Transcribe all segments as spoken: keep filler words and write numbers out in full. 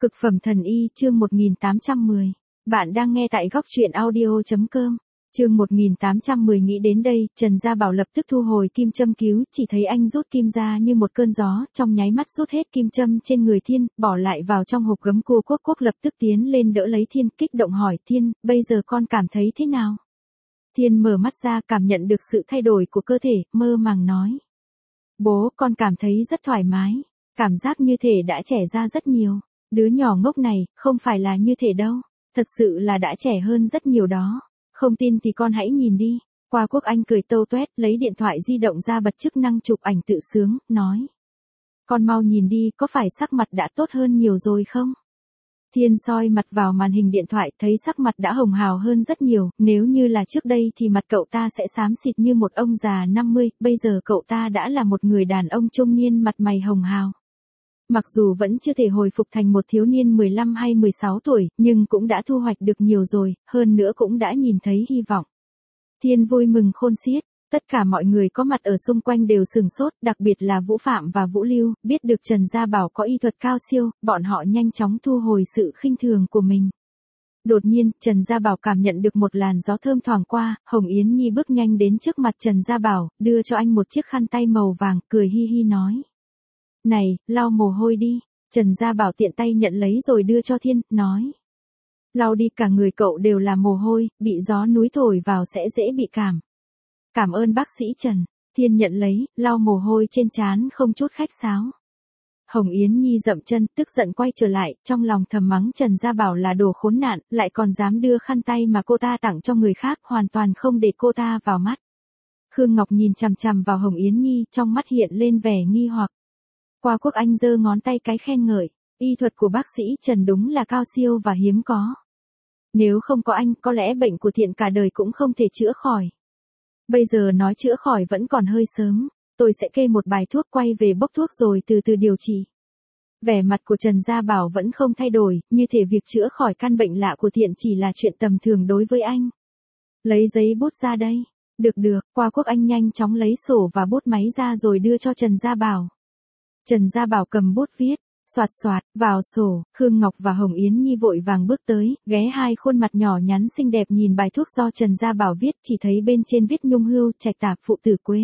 Cực phẩm thần y chương một nghìn tám trăm mười. Bạn đang nghe tại góc truyện audio.com. Chương một nghìn tám trăm mười nghĩ đến đây, Trần Gia Bảo lập tức thu hồi kim châm cứu, chỉ thấy anh rút kim ra như một cơn gió, trong nháy mắt rút hết kim châm trên người Thiên, bỏ lại vào trong hộp gấm cua. Quốc Quốc lập tức tiến lên đỡ lấy Thiên, kích động hỏi Thiên, bây giờ con cảm thấy thế nào? Thiên mở mắt ra, cảm nhận được sự thay đổi của cơ thể, mơ màng nói. Bố, con cảm thấy rất thoải mái, cảm giác như thể đã trẻ ra rất nhiều. Đứa nhỏ ngốc này, không phải là như thể đâu, thật sự là đã trẻ hơn rất nhiều đó. Không tin thì con hãy nhìn đi. Qua Quốc Anh cười tâu tuét, lấy điện thoại di động ra bật chức năng chụp ảnh tự sướng, nói. Con mau nhìn đi, có phải sắc mặt đã tốt hơn nhiều rồi không? Thiên soi mặt vào màn hình điện thoại, thấy sắc mặt đã hồng hào hơn rất nhiều, nếu như là trước đây thì mặt cậu ta sẽ xám xịt như một ông già năm mươi, bây giờ cậu ta đã là một người đàn ông trung niên mặt mày hồng hào. Mặc dù vẫn chưa thể hồi phục thành một thiếu niên mười lăm hay mười sáu tuổi, nhưng cũng đã thu hoạch được nhiều rồi, hơn nữa cũng đã nhìn thấy hy vọng. Thiên vui mừng khôn xiết, tất cả mọi người có mặt ở xung quanh đều sừng sốt, đặc biệt là Vũ Phạm và Vũ Lưu, biết được Trần Gia Bảo có y thuật cao siêu, bọn họ nhanh chóng thu hồi sự khinh thường của mình. Đột nhiên, Trần Gia Bảo cảm nhận được một làn gió thơm thoảng qua, Hồng Yến Nhi bước nhanh đến trước mặt Trần Gia Bảo, đưa cho anh một chiếc khăn tay màu vàng, cười hi hi nói. Này, lau mồ hôi đi. Trần Gia Bảo tiện tay nhận lấy rồi đưa cho Thiên, nói. Lau đi, cả người cậu đều là mồ hôi, bị gió núi thổi vào sẽ dễ bị cảm. Cảm ơn bác sĩ Trần. Thiên nhận lấy, lau mồ hôi trên trán không chút khách sáo. Hồng Yến Nhi dậm chân, tức giận quay trở lại, trong lòng thầm mắng Trần Gia Bảo là đồ khốn nạn, lại còn dám đưa khăn tay mà cô ta tặng cho người khác, hoàn toàn không để cô ta vào mắt. Khương Ngọc nhìn chằm chằm vào Hồng Yến Nhi, trong mắt hiện lên vẻ nghi hoặc. Qua Quốc Anh giơ ngón tay cái khen ngợi, y thuật của bác sĩ Trần đúng là cao siêu và hiếm có. Nếu không có anh, có lẽ bệnh của Thiện cả đời cũng không thể chữa khỏi. Bây giờ nói chữa khỏi vẫn còn hơi sớm, tôi sẽ kê một bài thuốc quay về bốc thuốc rồi từ từ điều trị. Vẻ mặt của Trần Gia Bảo vẫn không thay đổi, như thể việc chữa khỏi căn bệnh lạ của Thiện chỉ là chuyện tầm thường đối với anh. Lấy giấy bút ra đây. Được được, Qua Quốc Anh nhanh chóng lấy sổ và bút máy ra rồi đưa cho Trần Gia Bảo. Trần Gia Bảo cầm bút viết, soạt soạt, vào sổ, Khương Ngọc và Hồng Yến Nhi vội vàng bước tới, ghé hai khuôn mặt nhỏ nhắn xinh đẹp nhìn bài thuốc do Trần Gia Bảo viết, chỉ thấy bên trên viết nhung hưu, trạch tạp, phụ tử quế.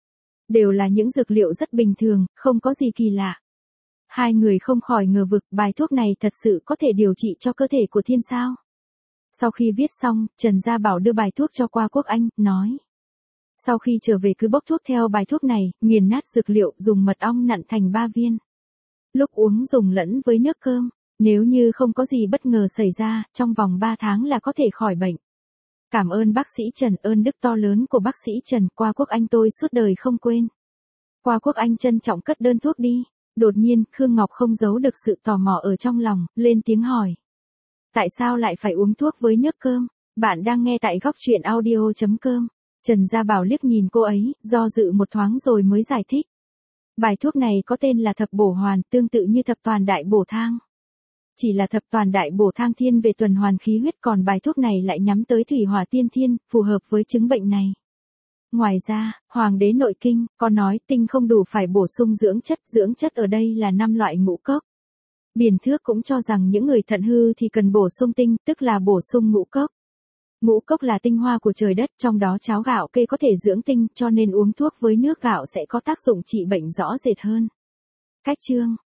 Đều là những dược liệu rất bình thường, không có gì kỳ lạ. Hai người không khỏi ngờ vực, bài thuốc này thật sự có thể điều trị cho cơ thể của Thiên sao? Sau khi viết xong, Trần Gia Bảo đưa bài thuốc cho Qua Quốc Anh, nói. Sau khi trở về cứ bốc thuốc theo bài thuốc này, nghiền nát dược liệu, dùng mật ong nặn thành ba viên. Lúc uống dùng lẫn với nước cơm, nếu như không có gì bất ngờ xảy ra, trong vòng ba tháng là có thể khỏi bệnh. Cảm ơn bác sĩ Trần, ơn đức to lớn của bác sĩ Trần, Qua Quốc Anh tôi suốt đời không quên. Qua Quốc Anh trân trọng cất đơn thuốc đi. Đột nhiên, Khương Ngọc không giấu được sự tò mò ở trong lòng, lên tiếng hỏi. Tại sao lại phải uống thuốc với nước cơm? Bạn đang nghe tại góc truyện audio.com. Trần Gia Bảo liếc nhìn cô ấy, do dự một thoáng rồi mới giải thích. Bài thuốc này có tên là thập bổ hoàn, tương tự như thập toàn đại bổ thang. Chỉ là thập toàn đại bổ thang thiên về tuần hoàn khí huyết, còn bài thuốc này lại nhắm tới thủy hỏa tiên thiên, phù hợp với chứng bệnh này. Ngoài ra, Hoàng đế nội kinh, có nói tinh không đủ phải bổ sung dưỡng chất, dưỡng chất ở đây là năm loại ngũ cốc. Biển Thước cũng cho rằng những người thận hư thì cần bổ sung tinh, tức là bổ sung ngũ cốc. Ngũ cốc là tinh hoa của trời đất, trong đó cháo gạo kê có thể dưỡng tinh, cho nên uống thuốc với nước gạo sẽ có tác dụng trị bệnh rõ rệt hơn. Cách chương,